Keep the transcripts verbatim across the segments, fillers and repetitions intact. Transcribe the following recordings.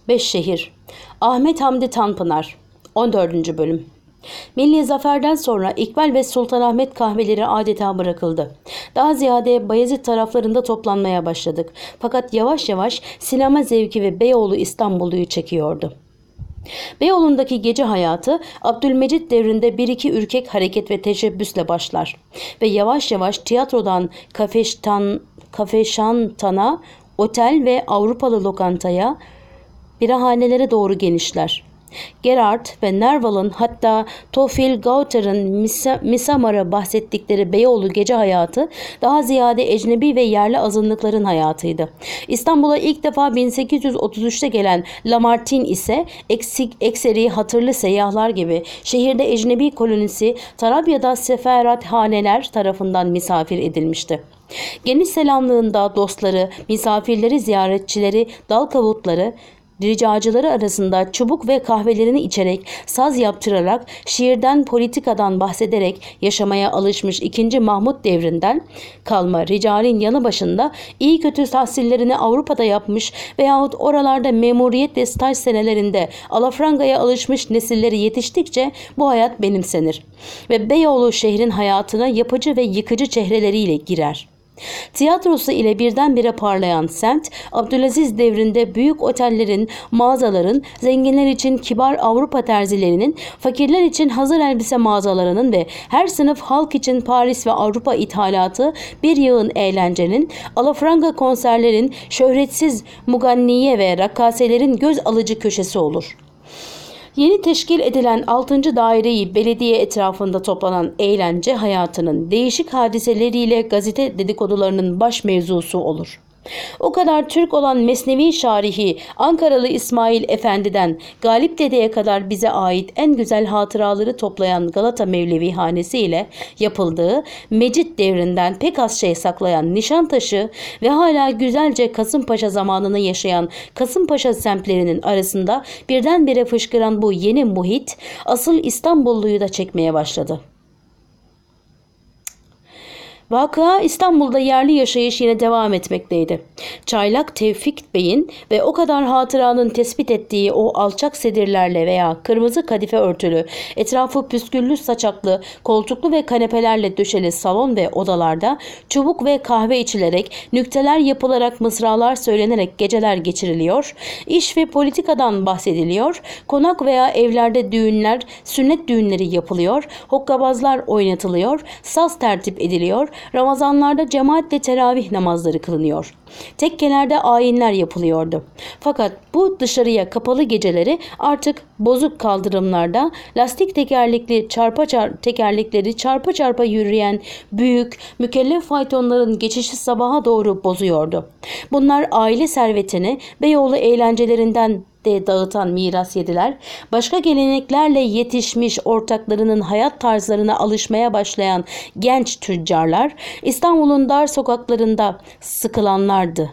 Beş şehir. Ahmet Hamdi Tanpınar. on dördüncü bölüm. Milli zaferden sonra İkbal ve Sultanahmet kahveleri adeta bırakıldı. Daha ziyade Bayezid taraflarında toplanmaya başladık. Fakat yavaş yavaş sinema zevki ve Beyoğlu İstanbul'u çekiyordu. Beyoğlu'ndaki gece hayatı Abdülmecit devrinde bir iki ürkek hareket ve teşebbüsle başlar ve yavaş yavaş tiyatrodan kafeştan, kafeşantana, otel ve Avrupalı lokantaya, birahanelere doğru genişler. Gerard ve Nerval'ın, hatta Tofil Gauter'ın Misamar'a bahsettikleri Beyoğlu gece hayatı daha ziyade ecnebi ve yerli azınlıkların hayatıydı. İstanbul'a ilk defa bin sekiz yüz otuz üçte gelen Lamartine ise eksik, ekseri hatırlı seyyahlar gibi şehirde ecnebi kolonisi Tarabya'da seferathaneler tarafından misafir edilmişti. Geniş selamlığında dostları, misafirleri, ziyaretçileri, dal kavutları, ricacıları arasında çubuk ve kahvelerini içerek, saz yaptırarak, şiirden, politikadan bahsederek yaşamaya alışmış ikinci Mahmut devrinden kalma ricalin yanı başında iyi kötü tahsillerini Avrupa'da yapmış veyahut oralarda memuriyet ve staj senelerinde alafrangaya alışmış nesilleri yetiştikçe bu hayat benimsenir ve Beyoğlu şehrin hayatına yapıcı ve yıkıcı çehreleriyle girer. Tiyatrosu ile birdenbire parlayan semt, Abdülaziz devrinde büyük otellerin, mağazaların, zenginler için kibar Avrupa terzilerinin, fakirler için hazır elbise mağazalarının ve her sınıf halk için Paris ve Avrupa ithalatı bir yığın eğlencenin, alafranga konserlerin, şöhretsiz muganniye ve rakkaselerin göz alıcı köşesi olur. Yeni teşkil edilen altıncı daireyi belediye etrafında toplanan eğlence hayatının değişik hadiseleriyle gazete dedikodularının baş mevzusu olur. O kadar Türk olan Mesnevi şarihi Ankaralı İsmail Efendi'den Galip Dede'ye kadar bize ait en güzel hatıraları toplayan Galata Mevlevihanesi ile yapıldığı Mecit devrinden pek az şey saklayan Nişantaşı ve hala güzelce Kasımpaşa zamanını yaşayan Kasımpaşa semtlerinin arasında birdenbire fışkıran bu yeni muhit asıl İstanbulluyu da çekmeye başladı. Vakıa İstanbul'da yerli yaşayış yine devam etmekteydi. Çaylak Tevfik Bey'in ve o kadar hatıranın tespit ettiği o alçak sedirlerle veya kırmızı kadife örtülü, etrafı püsküllü saçaklı, koltuklu ve kanepelerle döşeli salon ve odalarda çubuk ve kahve içilerek, nükteler yapılarak, mısralar söylenerek geceler geçiriliyor, iş ve politikadan bahsediliyor, konak veya evlerde düğünler, sünnet düğünleri yapılıyor, hokkabazlar oynatılıyor, saz tertip ediliyor, Ramazanlarda cemaatle teravih namazları kılınıyor. Tekkelerde ayinler yapılıyordu. Fakat bu dışarıya kapalı geceleri artık bozuk kaldırımlarda lastik tekerlekli çarpa çar tekerlekleri çarpa çarpa yürüyen büyük mükellef faytonların geçişi sabaha doğru bozuyordu. Bunlar aile servetini Beyoğlu eğlencelerinden de dağıtan miras yediler, başka geleneklerle yetişmiş ortaklarının hayat tarzlarına alışmaya başlayan genç tüccarlar, İstanbul'un dar sokaklarında sıkılanlardı.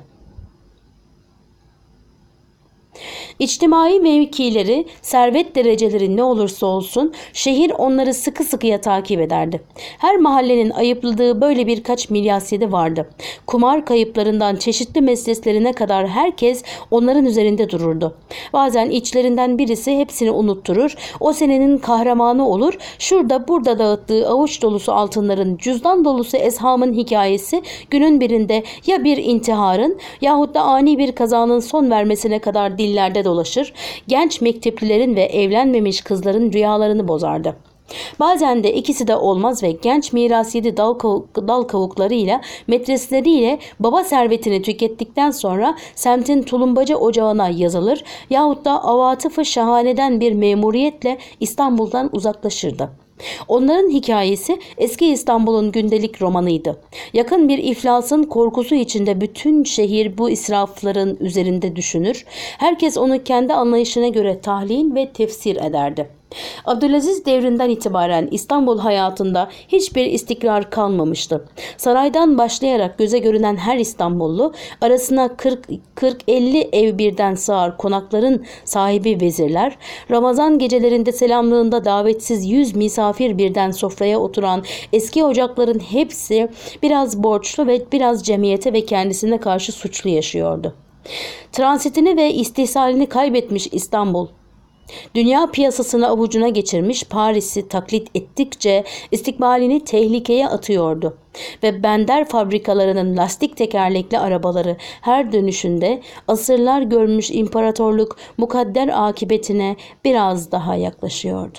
İçtimai mevkileri, servet dereceleri ne olursa olsun şehir onları sıkı sıkıya takip ederdi. Her mahallenin ayıpladığı böyle birkaç milyasiyedi vardı. Kumar kayıplarından çeşitli mesleslerine kadar herkes onların üzerinde dururdu. Bazen içlerinden birisi hepsini unutturur, o senenin kahramanı olur, şurada burada dağıttığı avuç dolusu altınların, cüzdan dolusu ezhamın hikayesi günün birinde ya bir intiharın yahut da ani bir kazanın son vermesine kadar dillerde dolaşır, genç mekteplilerin ve evlenmemiş kızların rüyalarını bozardı. Bazen de ikisi de olmaz ve genç mirasiyedi dal, kavuk, dal kavuklarıyla, metresleriyle baba servetini tükettikten sonra semtin tulumbacı ocağına yazılır yahut da avatıfı şahaneden bir memuriyetle İstanbul'dan uzaklaşırdı. Onların hikayesi eski İstanbul'un gündelik romanıydı. Yakın bir iflasın korkusu içinde bütün şehir bu israfların üzerinde düşünür. Herkes onu kendi anlayışına göre tahlil ve tefsir ederdi. Abdülaziz devrinden itibaren İstanbul hayatında hiçbir istikrar kalmamıştı. Saraydan başlayarak göze görünen her İstanbullu, arasına kırk elli ev birden sığar konakların sahibi vezirler, Ramazan gecelerinde selamlığında davetsiz yüz misafir birden sofraya oturan eski ocakların hepsi biraz borçlu ve biraz cemiyete ve kendisine karşı suçlu yaşıyordu. Transitini ve istihsalini kaybetmiş İstanbul, dünya piyasasını avucuna geçirmiş Paris'i taklit ettikçe istikbalini tehlikeye atıyordu. Ve bender fabrikalarının lastik tekerlekli arabaları her dönüşünde asırlar görmüş imparatorluk mukadder akıbetine biraz daha yaklaşıyordu.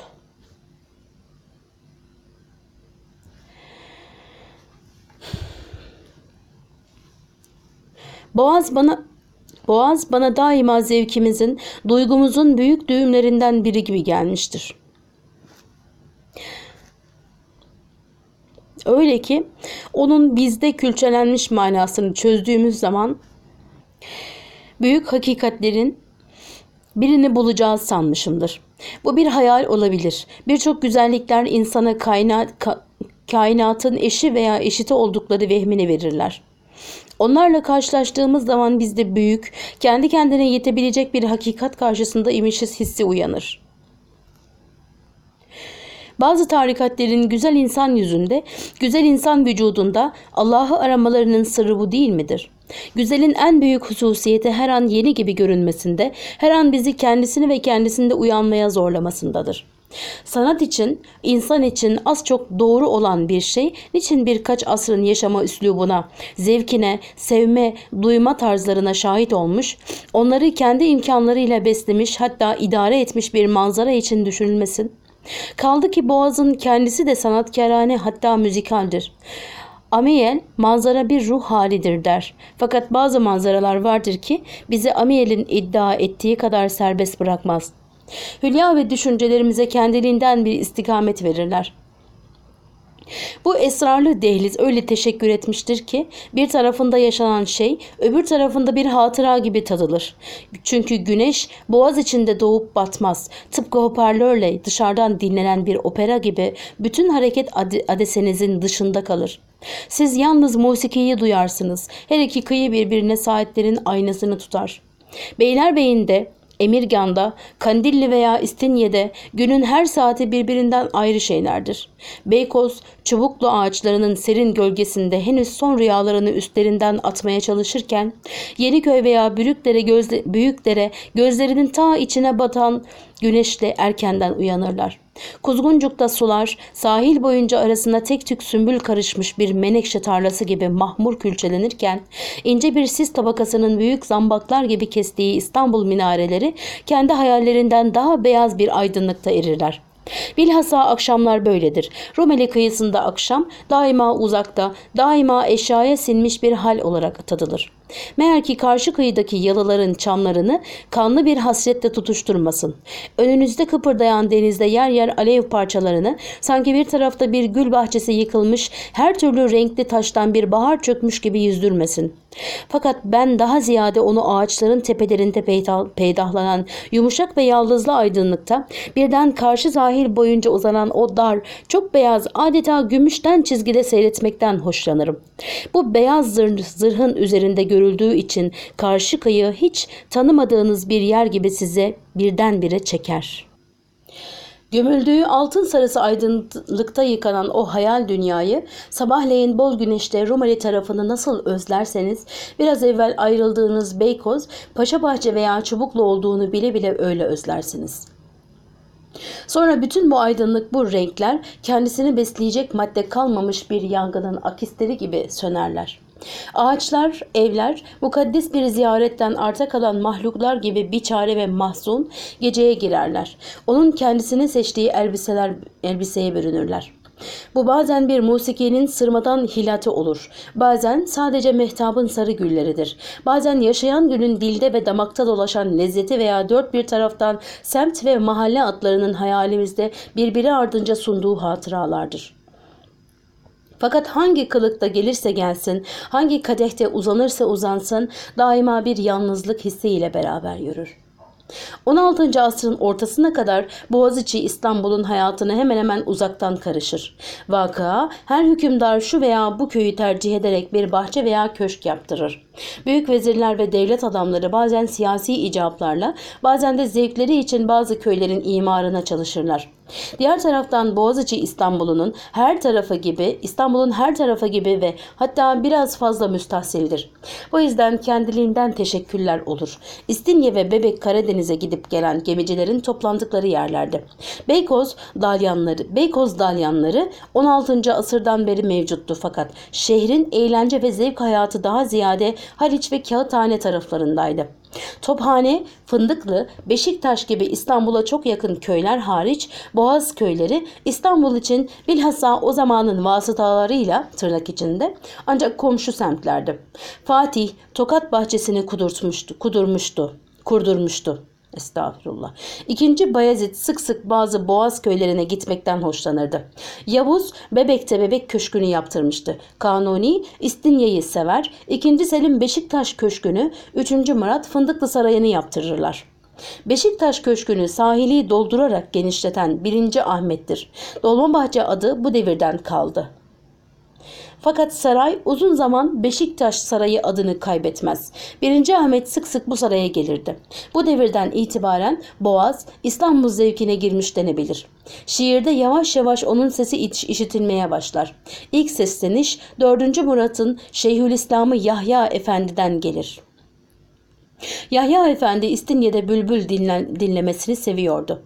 Boğaz bana Boğaz bana daima zevkimizin, duygumuzun büyük düğümlerinden biri gibi gelmiştir. Öyle ki onun bizde külçelenmiş manasını çözdüğümüz zaman büyük hakikatlerin birini bulacağız sanmışımdır. Bu bir hayal olabilir. Birçok güzellikler insana kainat, ka, kainatın eşi veya eşiti oldukları vehmini verirler. Onlarla karşılaştığımız zaman bizde büyük, kendi kendine yetebilecek bir hakikat karşısında imişiz hissi uyanır. Bazı tarikatlerin güzel insan yüzünde, güzel insan vücudunda Allah'ı aramalarının sırrı bu değil midir? Güzelin en büyük hususiyeti her an yeni gibi görünmesinde, her an bizi kendisini ve kendisinde uyanmaya zorlamasındadır. Sanat için, insan için az çok doğru olan bir şey, niçin birkaç asrın yaşama üslubuna, zevkine, sevme, duyma tarzlarına şahit olmuş, onları kendi imkanlarıyla beslemiş, hatta idare etmiş bir manzara için düşünülmesin? Kaldı ki Boğaz'ın kendisi de sanatkarane, hatta müzikaldir. Amiel, manzara bir ruh halidir der. Fakat bazı manzaralar vardır ki bizi Amiel'in iddia ettiği kadar serbest bırakmaz. Hülya ve düşüncelerimize kendiliğinden bir istikamet verirler. Bu esrarlı dehliz öyle teşekkür etmiştir ki bir tarafında yaşanan şey öbür tarafında bir hatıra gibi tadılır. Çünkü güneş boğaz içinde doğup batmaz. Tıpkı hoparlörle dışarıdan dinlenen bir opera gibi bütün hareket adesenizin dışında kalır. Siz yalnız musikiyi duyarsınız. Her iki kıyı birbirine saatlerin aynasını tutar. Beylerbeyi'nde, Emirgan'da, Kandilli veya İstinye'de günün her saati birbirinden ayrı şeylerdir. Beykoz, çubuklu ağaçlarının serin gölgesinde henüz son rüyalarını üstlerinden atmaya çalışırken, Yeniköy veya Büyükdere, gözle, Büyükdere gözlerinin ta içine batan güneşle erkenden uyanırlar. Kuzguncuk'ta sular sahil boyunca arasında tek tük sümbül karışmış bir menekşe tarlası gibi mahmur külçelenirken, ince bir sis tabakasının büyük zambaklar gibi kestiği İstanbul minareleri kendi hayallerinden daha beyaz bir aydınlıkta erirler. Bilhassa akşamlar böyledir. Rumeli kıyısında akşam daima uzakta, daima eşyaya sinmiş bir hal olarak tadılır. Meğer ki karşı kıyıdaki yalıların çamlarını kanlı bir hasretle tutuşturmasın. Önünüzde kıpırdayan denizde yer yer alev parçalarını, sanki bir tarafta bir gül bahçesi yıkılmış, her türlü renkli taştan bir bahar çökmüş gibi yüzdürmesin. Fakat ben daha ziyade onu ağaçların tepelerinde peydahlanan yumuşak ve yaldızlı aydınlıkta, birden karşı sahil boyunca uzanan o dar, çok beyaz, adeta gümüşten çizgide seyretmekten hoşlanırım. Bu beyaz zırh, zırhın üzerinde görüldüğü için karşı kıyı hiç tanımadığınız bir yer gibi size birdenbire çeker. Gömüldüğü altın sarısı aydınlıkta yıkanan o hayal dünyayı, sabahleyin bol güneşte Rumeli tarafını nasıl özlerseniz, biraz evvel ayrıldığınız Beykoz, Paşabahçe veya Çubuklu olduğunu bile bile öyle özlersiniz. Sonra bütün bu aydınlık, bu renkler kendisini besleyecek madde kalmamış bir yangının akisleri gibi sönerler. Ağaçlar, evler, mukaddes bir ziyaretten arta kalan mahluklar gibi biçare ve mahzun geceye girerler. Onun kendisini seçtiği elbiseler, elbiseye bürünürler. Bu bazen bir musikinin sırmadan hilati olur. Bazen sadece mehtabın sarı gülleridir. Bazen yaşayan gülün dilde ve damakta dolaşan lezzeti veya dört bir taraftan semt ve mahalle adlarının hayalimizde birbiri ardınca sunduğu hatıralardır. Fakat hangi kılıkta gelirse gelsin, hangi kadehte uzanırsa uzansın, daima bir yalnızlık hissiyle beraber yürür. on altıncı asrın ortasına kadar Boğaziçi İstanbul'un hayatına hemen hemen uzaktan karışır. Vakıa, her hükümdar şu veya bu köyü tercih ederek bir bahçe veya köşk yaptırır. Büyük vezirler ve devlet adamları bazen siyasi icaplarla, bazen de zevkleri için bazı köylerin imarına çalışırlar. Diğer taraftan Boğaziçi İstanbul'un her tarafı gibi, İstanbul'un her tarafı gibi ve hatta biraz fazla müstahsildir. Bu yüzden kendiliğinden teşekküller olur. İstinye ve Bebek Karadeniz'e gidip gelen gemicilerin toplandıkları yerlerde. Beykoz dalyanları, Beykoz dalyanları on altıncı asırdan beri mevcuttu, fakat şehrin eğlence ve zevk hayatı daha ziyade Haliç ve Kağıthane taraflarındaydı. Tophane, Fındıklı, Beşiktaş gibi İstanbul'a çok yakın köyler hariç Boğaz köyleri İstanbul için bilhassa o zamanın vasıtalarıyla tırnak içinde ancak komşu semtlerdi. Fatih Tokat bahçesini kudurtmuştu, kudurmuştu, kurdurmuştu. Estağfurullah. İkinci Bayezid sık sık bazı Boğaz köylerine gitmekten hoşlanırdı. Yavuz Bebek'te Bebek Köşkü'nü yaptırmıştı. Kanuni İstinye'yi sever. İkinci Selim Beşiktaş Köşkü'nü, üçüncü Murat Fındıklı Sarayı'nı yaptırırlar. Beşiktaş Köşkü'nü sahili doldurarak genişleten birinci Ahmet'tir. Dolmabahçe adı bu devirden kaldı. Fakat saray uzun zaman Beşiktaş Sarayı adını kaybetmez. birinci Ahmet sık sık bu saraya gelirdi. Bu devirden itibaren Boğaz, İstanbul zevkine girmiş denebilir. Şiirde yavaş yavaş onun sesi işitilmeye başlar. İlk sesleniş dördüncü Murat'ın Şeyhülislam'ı Yahya Efendi'den gelir. Yahya Efendi İstinye'de bülbül dinlen, dinlemesini seviyordu.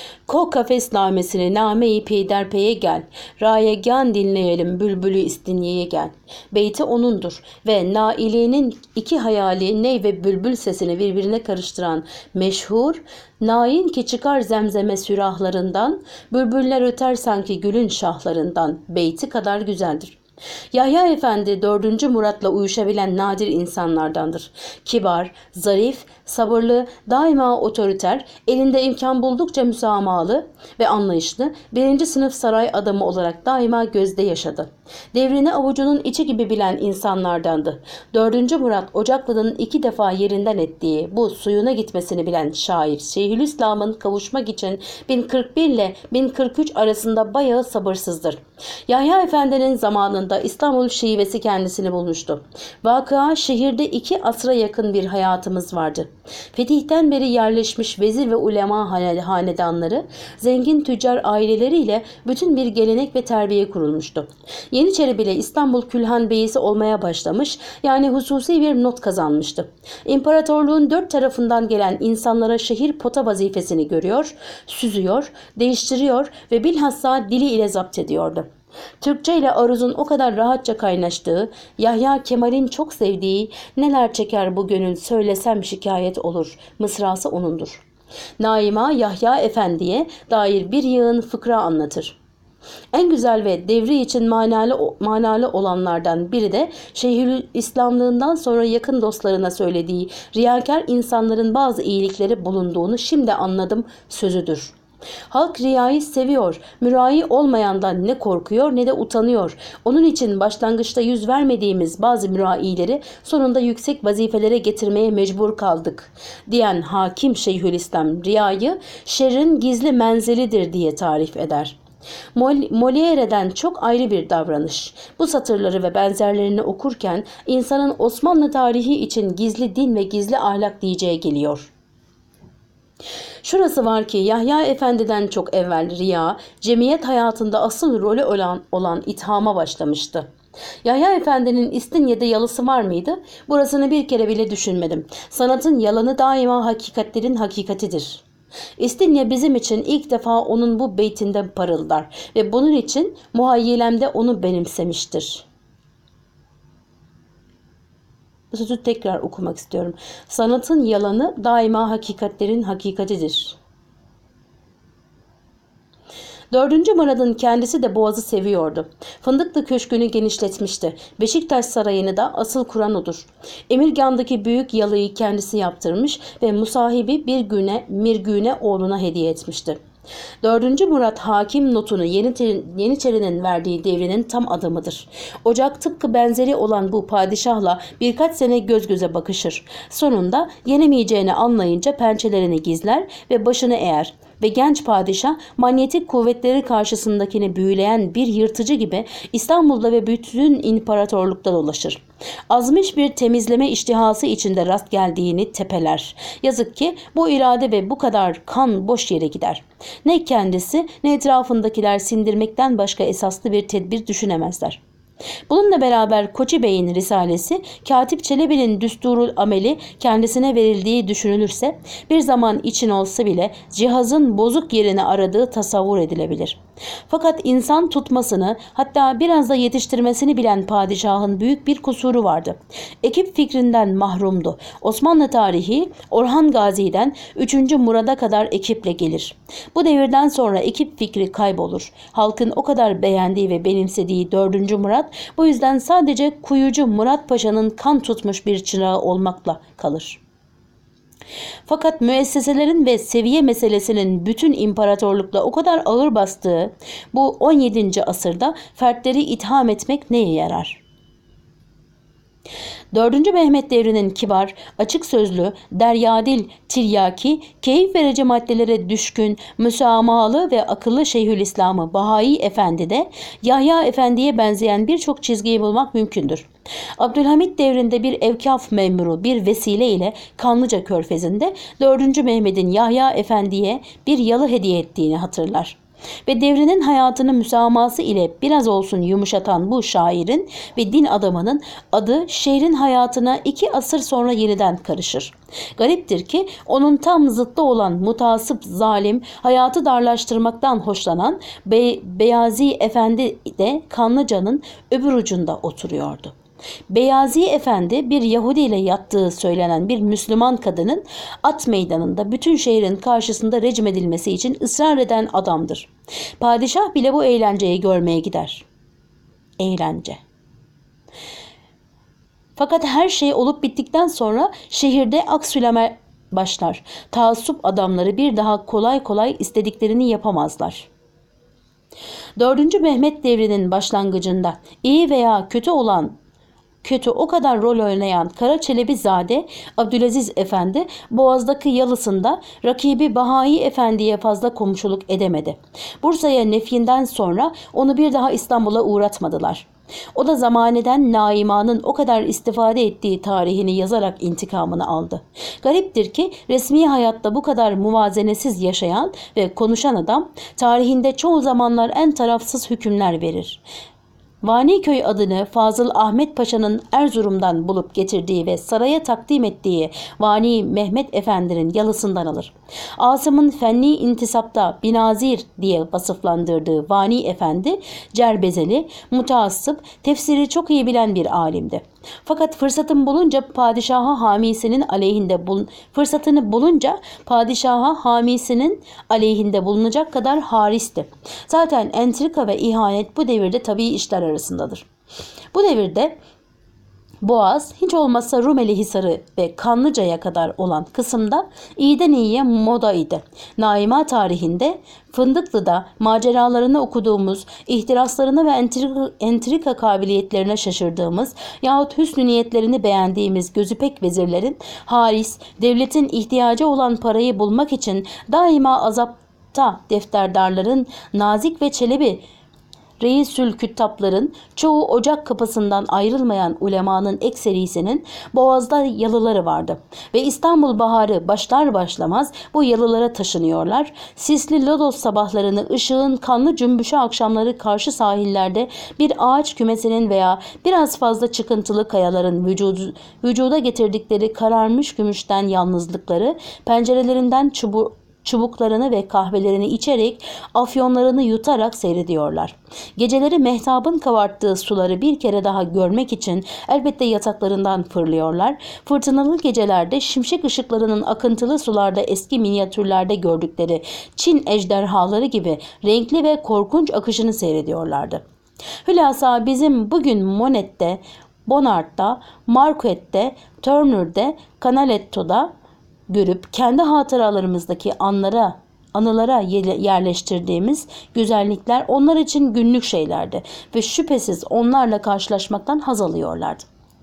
Ko kafes namesini name-i peyderpeye gel. Rayegan dinleyelim bülbülü İstinye'ye gel. Beyti onundur ve Naili'nin iki hayali ney ve bülbül sesini birbirine karıştıran meşhur nain ki çıkar zemzeme sürahlarından, bülbüller öter sanki gülün şahlarından beyti kadar güzeldir. Yahya Efendi dördüncü Murat'la uyuşabilen nadir insanlardandır. Kibar, zarif, sabırlı, daima otoriter, elinde imkan buldukça müsamahalı ve anlayışlı, birinci sınıf saray adamı olarak daima gözde yaşadı. Devrini avucunun içi gibi bilen insanlardandı. Dördüncü Murat Ocaklı'nın iki defa yerinden ettiği bu suyuna gitmesini bilen şair Şeyhülislam'ın kavuşmak için bin kırk bir ile bin kırk üç arasında bayağı sabırsızdır. Yahya Efendi'nin zamanında İstanbul şivesi kendisini bulmuştu. Vakıa şehirde iki asra yakın bir hayatımız vardı. Fetihten beri yerleşmiş vezir ve ulema hanedanları, zengin tüccar aileleriyle bütün bir gelenek ve terbiye kurulmuştu. Yeniçeri bile İstanbul Külhan Beyisi olmaya başlamış, yani hususi bir not kazanmıştı. İmparatorluğun dört tarafından gelen insanlara şehir pota vazifesini görüyor, süzüyor, değiştiriyor ve bilhassa dili ile zapt ediyordu. Türkçe ile aruzun o kadar rahatça kaynaştığı, Yahya Kemal'in çok sevdiği "Neler çeker bu gönül söylesem şikayet olur" mısrası onundur. Naima Yahya Efendi'ye dair bir yığın fıkra anlatır. En güzel ve devri için manalı, manalı olanlardan biri de Şeyhülislamlığından sonra yakın dostlarına söylediği riyakar insanların bazı iyilikleri bulunduğunu şimdi anladım sözüdür. Halk riyayı seviyor, mürai olmayandan ne korkuyor ne de utanıyor. Onun için başlangıçta yüz vermediğimiz bazı müraileri sonunda yüksek vazifelere getirmeye mecbur kaldık diyen hakim Şeyhülislam riyayı şerrin gizli menzilidir diye tarif eder. Molière'den çok ayrı bir davranış. Bu satırları ve benzerlerini okurken insanın Osmanlı tarihi için gizli din ve gizli ahlak diyeceği geliyor. Şurası var ki Yahya Efendi'den çok evvel riya, cemiyet hayatında asıl rolü olan, olan ithama başlamıştı. Yahya Efendi'nin İstinye'de yalısı var mıydı? Burasını bir kere bile düşünmedim. Sanatın yalanı daima hakikatlerin hakikatidir. İstinye bizim için ilk defa onun bu beytinden parıldar ve bunun için muhayyilemde onu benimsemiştir. Bu sözü tekrar okumak istiyorum. Sanatın yalanı daima hakikatlerin hakikatidir. Dördüncü Murad'ın kendisi de Boğaz'ı seviyordu. Fındıklı Köşkü'nü genişletmişti. Beşiktaş Sarayı'nı da asıl kuran odur. Emirgan'daki büyük yalıyı kendisi yaptırmış ve musahibi bir güne Mirgüne oğluna hediye etmişti. Dördüncü Murat hakim notunu Yeniçeri'nin verdiği devrinin tam adamıdır. Ocak tıpkı benzeri olan bu padişahla birkaç sene göz göze bakışır. Sonunda yenemeyeceğini anlayınca pençelerini gizler ve başını eğer. ve genç padişah manyetik kuvvetleri karşısındakini büyüleyen bir yırtıcı gibi İstanbul'da ve bütün imparatorlukta dolaşır. Azmış bir temizleme iştihası içinde rast geldiğini tepeler. Yazık ki bu irade ve bu kadar kan boş yere gider. Ne kendisi ne etrafındakiler sindirmekten başka esaslı bir tedbir düşünemezler. Bununla beraber Koçi Bey'in risalesi, Katip Çelebi'nin düsturul ameli kendisine verildiği düşünülürse bir zaman için olsa bile cihazın bozuk yerini aradığı tasavvur edilebilir. Fakat insan tutmasını, hatta biraz da yetiştirmesini bilen padişahın büyük bir kusuru vardı. Ekip fikrinden mahrumdu. Osmanlı tarihi Orhan Gazi'den üçüncü Murad'a kadar ekiple gelir. Bu devirden sonra ekip fikri kaybolur. Halkın o kadar beğendiği ve benimsediği dördüncü Murat bu yüzden sadece kuyucu Murat Paşa'nın kan tutmuş bir çırağı olmakla kalır. Fakat müesseselerin ve seviye meselesinin bütün imparatorlukla o kadar ağır bastığı bu on yedinci asırda fertleri itham etmek neye yarar? dördüncü Mehmet devrinin kibar, açık sözlü, deryadil, tiryaki, keyif verici maddelere düşkün, müsamahalı ve akıllı Şeyhülislam'ı Bahai Efendi de Yahya Efendi'ye benzeyen birçok çizgiyi bulmak mümkündür. Abdülhamit devrinde bir evkaf memuru bir vesile ile Kanlıca Körfezi'nde dördüncü Mehmet'in Yahya Efendi'ye bir yalı hediye ettiğini hatırlar. Ve devrinin hayatını müsamaması ile biraz olsun yumuşatan bu şairin ve din adamının adı şehrin hayatına iki asır sonra yeniden karışır. Gariptir ki onun tam zıttı olan mutasip zalim, hayatı darlaştırmaktan hoşlanan Be Beyazi Efendi de Kanlıca'nın öbür ucunda oturuyordu. Beyazi Efendi bir Yahudi ile yattığı söylenen bir Müslüman kadının at meydanında bütün şehrin karşısında recm edilmesi için ısrar eden adamdır. Padişah bile bu eğlenceyi görmeye gider. Eğlence. Fakat her şey olup bittikten sonra şehirde aksüleme başlar. Taassup adamları bir daha kolay kolay istediklerini yapamazlar. dördüncü Mehmet devrinin başlangıcında iyi veya kötü olan kötü o kadar rol oynayan Kara Çelebizade Abdülaziz Efendi Boğaz'daki yalısında rakibi Bahai Efendi'ye fazla komşuluk edemedi. Bursa'ya nefyinden sonra onu bir daha İstanbul'a uğratmadılar. O da zamaneden Naima'nın o kadar istifade ettiği tarihini yazarak intikamını aldı. Gariptir ki resmi hayatta bu kadar muvazenesiz yaşayan ve konuşan adam tarihinde çoğu zamanlar en tarafsız hükümler verir. Vaniköy adını Fazıl Ahmet Paşa'nın Erzurum'dan bulup getirdiği ve saraya takdim ettiği Vani Mehmet Efendi'nin yalısından alır. Asım'ın fenni intisapta Binazir diye vasıflandırdığı Vani Efendi, cerbezeli, mutaassıp, tefsiri çok iyi bilen bir alimdi. Fakat fırsatın bulunca padişaha hamisinin aleyhinde bulun fırsatını bulunca padişaha hamisinin aleyhinde bulunacak kadar haristi. Zaten entrika ve ihanet bu devirde tabii işler arasındadır. Bu devirde Boğaz, hiç olmazsa Rumeli Hisarı ve Kanlıca'ya kadar olan kısımda iyiden iyiye moda idi. Naima tarihinde Fındıklı'da maceralarını okuduğumuz, ihtiraslarını ve entrika, entrika kabiliyetlerine şaşırdığımız yahut hüsnü niyetlerini beğendiğimiz gözüpek vezirlerin haris, devletin ihtiyacı olan parayı bulmak için daima azapta defterdarların Nazik ve Çelebi Reisül Küttapların çoğu ocak kapısından ayrılmayan ulemanın ekserisinin Boğaz'da yalıları vardı. Ve İstanbul baharı başlar başlamaz bu yalılara taşınıyorlar. Sisli lodos sabahlarını ışığın kanlı cümbüşü akşamları karşı sahillerde bir ağaç kümesinin veya biraz fazla çıkıntılı kayaların vücudu, vücuda getirdikleri kararmış gümüşten yalnızlıkları pencerelerinden çubuğu çubuklarını ve kahvelerini içerek, afyonlarını yutarak seyrediyorlar. Geceleri mehtabın kabarttığı suları bir kere daha görmek için elbette yataklarından fırlıyorlar. Fırtınalı gecelerde şimşek ışıklarının akıntılı sularda eski minyatürlerde gördükleri Çin ejderhaları gibi renkli ve korkunç akışını seyrediyorlardı. Hülasa bizim bugün Monet'te, Bonart'ta, Marquette'de, Turner'de, Canaletto'da görüp kendi hatıralarımızdaki anlara, anılara yerleştirdiğimiz güzellikler onlar için günlük şeylerdi ve şüphesiz onlarla karşılaşmaktan haz alıyorlardı.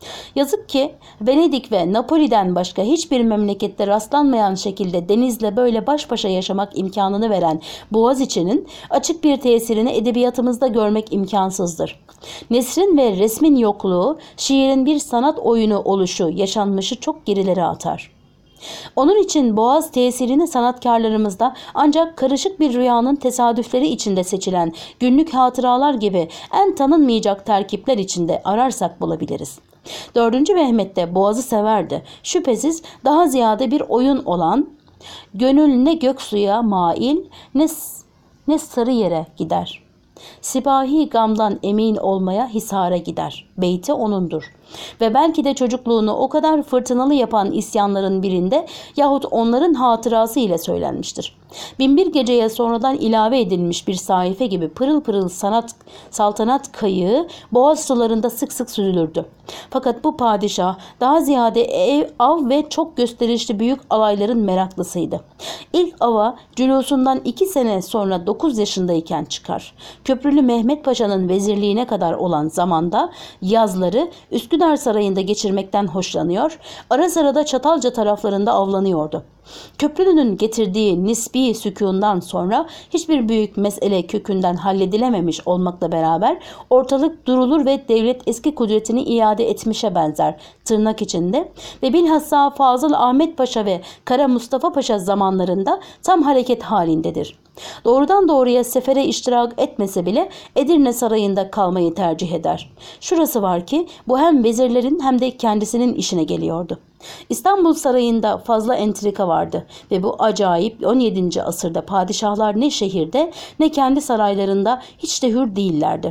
Yazık ki Venedik ve Napoli'den başka hiçbir memlekette rastlanmayan şekilde denizle böyle baş başa yaşamak imkanını veren Boğaziçi'nin açık bir tesirini edebiyatımızda görmek imkansızdır. Nesrin ve resmin yokluğu, şiirin bir sanat oyunu oluşu, yaşanmışı çok gerilere atar. Onun için Boğaz tesirini sanatkarlarımızda ancak karışık bir rüyanın tesadüfleri içinde seçilen günlük hatıralar gibi en tanınmayacak terkipler içinde ararsak bulabiliriz. Dördüncü Mehmet de Boğaz'ı severdi. Şüphesiz daha ziyade bir oyun olan, gönül ne göksuya mail ne, ne sarı yere gider. Sipahi gamdan emin olmaya hisara gider. Beyti onundur. Ve belki de çocukluğunu o kadar fırtınalı yapan isyanların birinde yahut onların hatırası ile söylenmiştir. Binbir Geceye sonradan ilave edilmiş bir sayfa gibi pırıl pırıl sanat, saltanat kayığı Boğaz sularında sık sık süzülürdü. Fakat bu padişah daha ziyade ev, av ve çok gösterişli büyük alayların meraklısıydı. İlk ava cülusundan iki sene sonra dokuz yaşındayken çıkar. Köprülü Mehmet Paşa'nın vezirliğine kadar olan zamanda yazları Üsküdar Sarayı'nda geçirmekten hoşlanıyor, ara sıra da Çatalca taraflarında avlanıyordu. Köprülü'nün getirdiği nisbi sükundan sonra hiçbir büyük mesele kökünden halledilememiş olmakla beraber ortalık durulur ve devlet eski kudretini iade etmişe benzer tırnak içinde ve bilhassa Fazıl Ahmet Paşa ve Kara Mustafa Paşa zamanlarında tam hareket halindedir. Doğrudan doğruya sefere iştirak etmese bile Edirne Sarayı'nda kalmayı tercih eder. Şurası var ki bu hem vezirlerin hem de kendisinin işine geliyordu. İstanbul Sarayı'nda fazla entrika vardı ve bu acayip on yedinci asırda padişahlar ne şehirde ne kendi saraylarında hiç de hür değillerdi.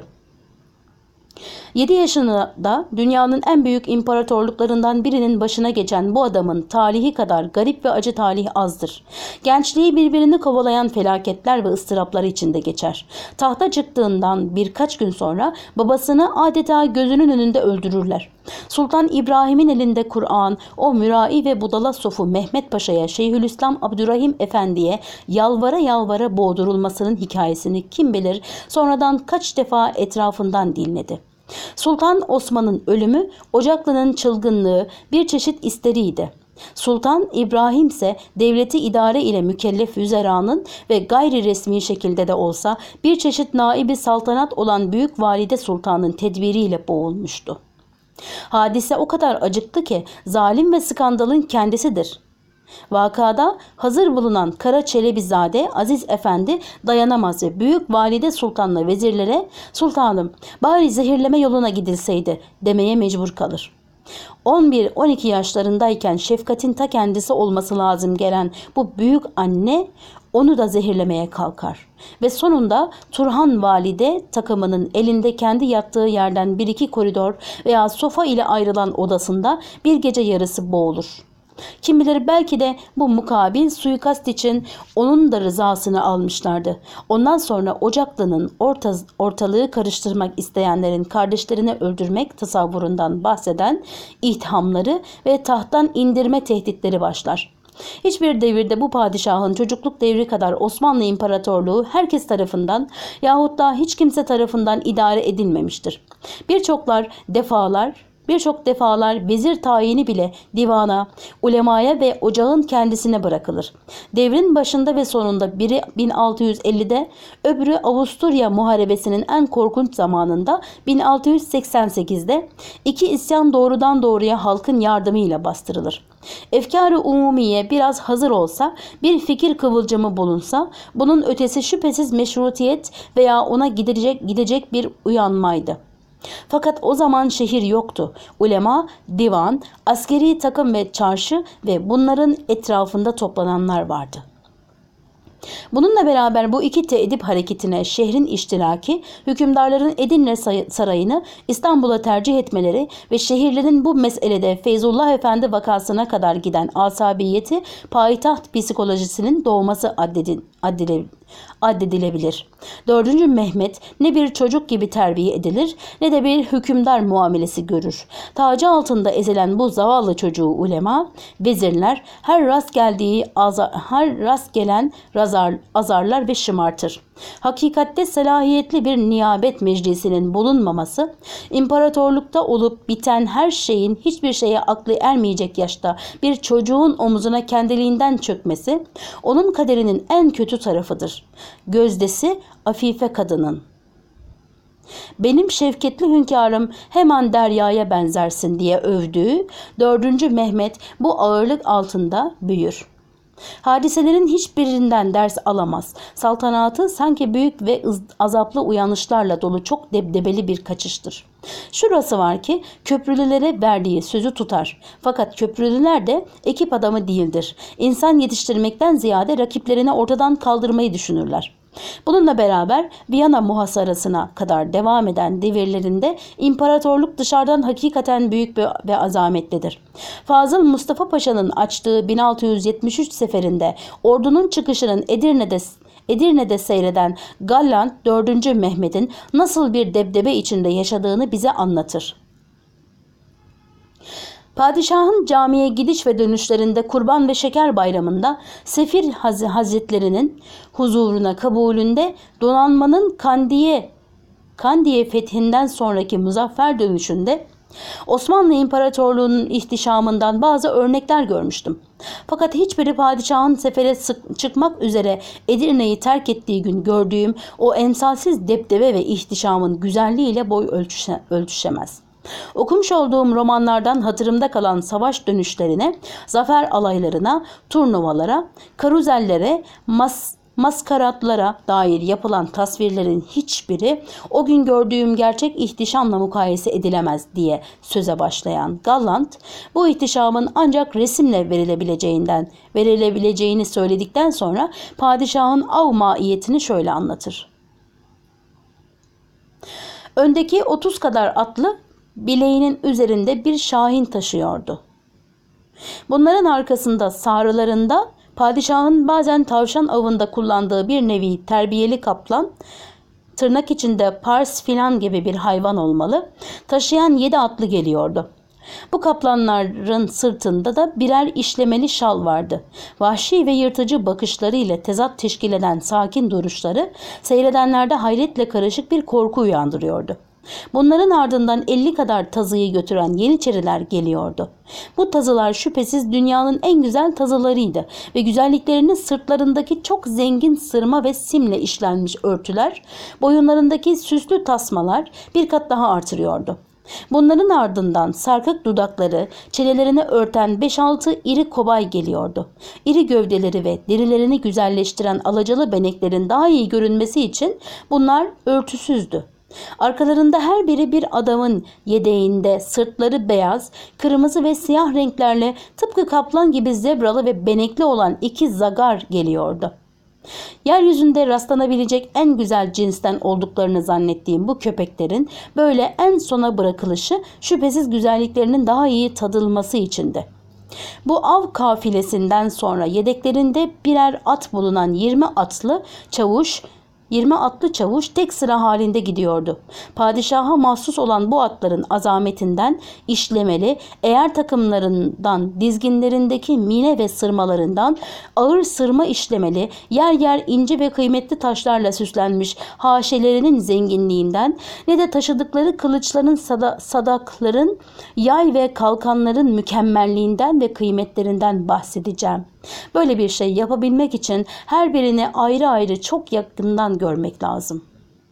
yedi yaşında dünyanın en büyük imparatorluklarından birinin başına geçen bu adamın talihi kadar garip ve acı talih azdır. Gençliği birbirini kovalayan felaketler ve ıstıraplar içinde geçer. Tahta çıktığından birkaç gün sonra babasını adeta gözünün önünde öldürürler. Sultan İbrahim'in elinde Kur'an, o mürai ve budala sofu Mehmet Paşa'ya, Şeyhülislam Abdurrahim Efendi'ye yalvara yalvara boğdurulmasının hikayesini kim bilir sonradan kaç defa etrafından dinledi. Sultan Osman'ın ölümü Ocaklı'nın çılgınlığı, bir çeşit isteriydi. Sultan İbrahim ise devleti idare ile mükellef vüzeranın ve gayri resmi şekilde de olsa bir çeşit naibi saltanat olan Büyük Valide Sultan'ın tedbiriyle boğulmuştu. Hadise o kadar acıktı ki zalim ve skandalın kendisidir. Vakada hazır bulunan Kara Çelebizade Aziz Efendi dayanamaz ve Büyük Valide Sultan'la vezirlere "Sultanım, bari zehirleme yoluna gidilseydi" demeye mecbur kalır. on bir on iki yaşlarındayken şefkatin ta kendisi olması lazım gelen bu büyük anne onu da zehirlemeye kalkar. Ve sonunda Turhan Valide takımının elinde kendi yattığı yerden bir iki koridor veya sofa ile ayrılan odasında bir gece yarısı boğulur. Kim bilir belki de bu mukabil suikast için onun da rızasını almışlardı. Ondan sonra Ocaklı'nın orta, ortalığı karıştırmak isteyenlerin kardeşlerini öldürmek tasavvurundan bahseden ithamları ve tahttan indirme tehditleri başlar. Hiçbir devirde bu padişahın çocukluk devri kadar Osmanlı İmparatorluğu herkes tarafından yahut da hiç kimse tarafından idare edilmemiştir. Birçoklar defalar Birçok defalar vezir tayini bile divana, ulemaya ve ocağın kendisine bırakılır. Devrin başında ve sonunda biri bin altı yüz ellide, öbürü Avusturya Muharebesi'nin en korkunç zamanında bin altı yüz seksen sekizde iki isyan doğrudan doğruya halkın yardımıyla bastırılır. Efkar-ı umumiye biraz hazır olsa, bir fikir kıvılcımı bulunsa, bunun ötesi şüphesiz meşrutiyet veya ona gidecek, gidecek bir uyanmaydı. Fakat o zaman şehir yoktu. Ulema, divan, askeri takım ve çarşı ve bunların etrafında toplananlar vardı. Bununla beraber bu iki teedip hareketine şehrin iştiraki, hükümdarların Edirne Sarayı'nı İstanbul'a tercih etmeleri ve şehirlerin bu meselede Feyzullah Efendi vakasına kadar giden asabiyeti payitaht psikolojisinin doğması addedilebilir. addedilebilir. Dördüncü Mehmet ne bir çocuk gibi terbiye edilir ne de bir hükümdar muamelesi görür. Tacı altında ezilen bu zavallı çocuğu ulema, vezirler her rast geldiği her rast gelen raza azar, azarlar ve şımartır. Hakikatte selahiyetli bir niyabet meclisinin bulunmaması, imparatorlukta olup biten her şeyin hiçbir şeye aklı ermeyecek yaşta bir çocuğun omuzuna kendiliğinden çökmesi, onun kaderinin en kötü tarafıdır. Gözdesi afife kadının. Benim şevketli hünkârım hemen deryaya benzersin diye övdüğü dördüncü Mehmet bu ağırlık altında büyür. Hadiselerin hiçbirinden ders alamaz. Saltanatı sanki büyük ve azaplı uyanışlarla dolu çok debdebeli bir kaçıştır. Şurası var ki köprülülere verdiği sözü tutar. Fakat köprülüler de ekip adamı değildir. İnsan yetiştirmekten ziyade rakiplerini ortadan kaldırmayı düşünürler. Bununla beraber Viyana muhasarasına kadar devam eden devirlerinde imparatorluk dışarıdan hakikaten büyük ve azametlidir. Fazıl Mustafa Paşa'nın açtığı bin altı yüz yetmiş üç seferinde ordunun çıkışının Edirne'de Edirne'de seyreden Gallant dördüncü Mehmet'in nasıl bir debdebe içinde yaşadığını bize anlatır. Padişahın camiye gidiş ve dönüşlerinde Kurban ve Şeker Bayramı'nda Sefir Haz Hazretlerinin huzuruna kabulünde donanmanın Kandiye, Kandiye fethinden sonraki muzaffer dönüşünde Osmanlı İmparatorluğu'nun ihtişamından bazı örnekler görmüştüm. Fakat hiçbiri padişahın sefere çıkmak üzere Edirne'yi terk ettiği gün gördüğüm o emsalsiz depdeve ve ihtişamın güzelliğiyle boy ölçüşe, ölçüşemez. Okumuş olduğum romanlardan hatırımda kalan savaş dönüşlerine, zafer alaylarına, turnuvalara, karuzellere, mas maskaratlara dair yapılan tasvirlerin hiçbiri o gün gördüğüm gerçek ihtişamla mukayese edilemez diye söze başlayan Gallant, bu ihtişamın ancak resimle verilebileceğinden verilebileceğini söyledikten sonra padişahın av maiyetini şöyle anlatır. Öndeki otuz kadar atlı bileğinin üzerinde bir şahin taşıyordu. Bunların arkasında sağrılarında padişahın bazen tavşan avında kullandığı bir nevi terbiyeli kaplan, tırnak içinde pars filan gibi bir hayvan olmalı, taşıyan yedi atlı geliyordu. Bu kaplanların sırtında da birer işlemeli şal vardı. Vahşi ve yırtıcı bakışları ile tezat teşkil eden sakin duruşları seyredenlerde hayretle karışık bir korku uyandırıyordu. Bunların ardından elli kadar tazıyı götüren yeniçeriler geliyordu. Bu tazılar şüphesiz dünyanın en güzel tazılarıydı ve güzelliklerini sırtlarındaki çok zengin sırma ve simle işlenmiş örtüler, boyunlarındaki süslü tasmalar bir kat daha artırıyordu. Bunların ardından sarkık dudakları, çenelerini örten beş altı iri kobay geliyordu. İri gövdeleri ve derilerini güzelleştiren alacalı beneklerin daha iyi görünmesi için bunlar örtüsüzdü. Arkalarında her biri bir adamın yedeğinde, sırtları beyaz, kırmızı ve siyah renklerle tıpkı kaplan gibi zebralı ve benekli olan iki zagar geliyordu. Yeryüzünde rastlanabilecek en güzel cinsten olduklarını zannettiğim bu köpeklerin böyle en sona bırakılışı şüphesiz güzelliklerinin daha iyi tadılması içindi. Bu av kafilesinden sonra yedeklerinde birer at bulunan yirmi atlı çavuş, yirmi atlı çavuş tek sıra halinde gidiyordu. Padişaha mahsus olan bu atların azametinden, işlemeli, eğer takımlarından, dizginlerindeki mine ve sırmalarından, ağır sırma işlemeli, yer yer ince ve kıymetli taşlarla süslenmiş haşelerinin zenginliğinden, ne de taşıdıkları kılıçların, sada sadakların, yay ve kalkanların mükemmelliğinden ve kıymetlerinden bahsedeceğim. Böyle bir şey yapabilmek için her birini ayrı ayrı çok yakından görmek lazım.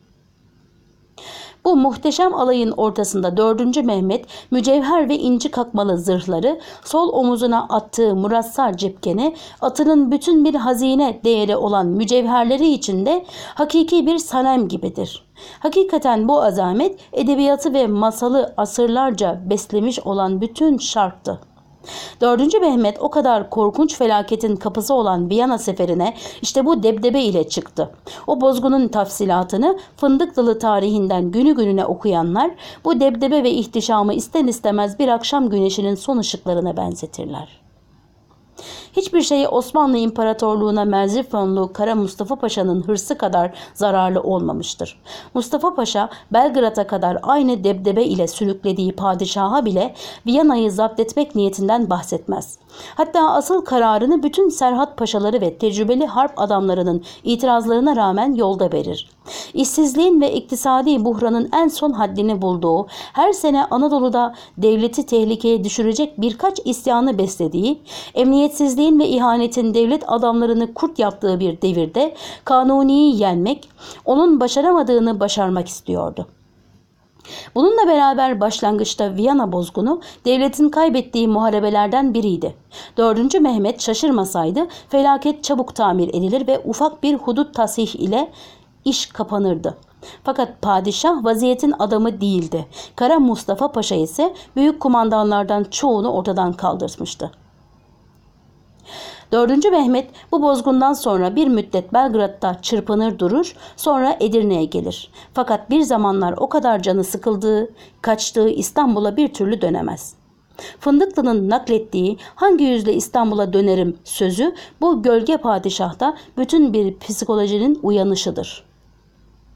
Bu muhteşem alayın ortasında dördüncü Mehmet mücevher ve inci kakmalı zırhları, sol omuzuna attığı murassar cepkeni, atının bütün bir hazine değeri olan mücevherleri içinde hakiki bir sanem gibidir. Hakikaten bu azamet edebiyatı ve masalı asırlarca beslemiş olan bütün şarktı. Dördüncü Mehmet o kadar korkunç felaketin kapısı olan Viyana seferine işte bu debdebe ile çıktı. O bozgunun tafsilatını Fındıklılı tarihinden günü gününe okuyanlar bu debdebe ve ihtişamı isten istemez bir akşam güneşinin son ışıklarına benzetirler. Hiçbir şey Osmanlı İmparatorluğu'na Merzifonlu Kara Mustafa Paşa'nın hırsı kadar zararlı olmamıştır. Mustafa Paşa Belgrad'a kadar aynı debdebe ile sürüklediği padişaha bile Viyana'yı zapt etmek niyetinden bahsetmez. Hatta asıl kararını bütün Serhat Paşaları ve tecrübeli harp adamlarının itirazlarına rağmen yolda verir. İşsizliğin ve iktisadi buhranın en son haddini bulduğu, her sene Anadolu'da devleti tehlikeye düşürecek birkaç isyanı beslediği, emniyetsizliğin ve ihanetin devlet adamlarını kurt yaptığı bir devirde Kanuni'yi yenmek, onun başaramadığını başarmak istiyordu. Bununla beraber başlangıçta Viyana bozgunu devletin kaybettiği muharebelerden biriydi. dördüncü Mehmet şaşırmasaydı felaket çabuk tamir edilir ve ufak bir hudut tasih ile iş kapanırdı. Fakat padişah vaziyetin adamı değildi. Kara Mustafa Paşa ise büyük kumandanlardan çoğunu ortadan kaldırmıştı. dördüncü Mehmet bu bozgundan sonra bir müddet Belgrad'da çırpınır durur, sonra Edirne'ye gelir. Fakat bir zamanlar o kadar canı sıkıldığı, kaçtığı İstanbul'a bir türlü dönemez. Fındıklı'nın naklettiği "hangi yüzle İstanbul'a dönerim" sözü bu gölge padişahta bütün bir psikolojinin uyanışıdır.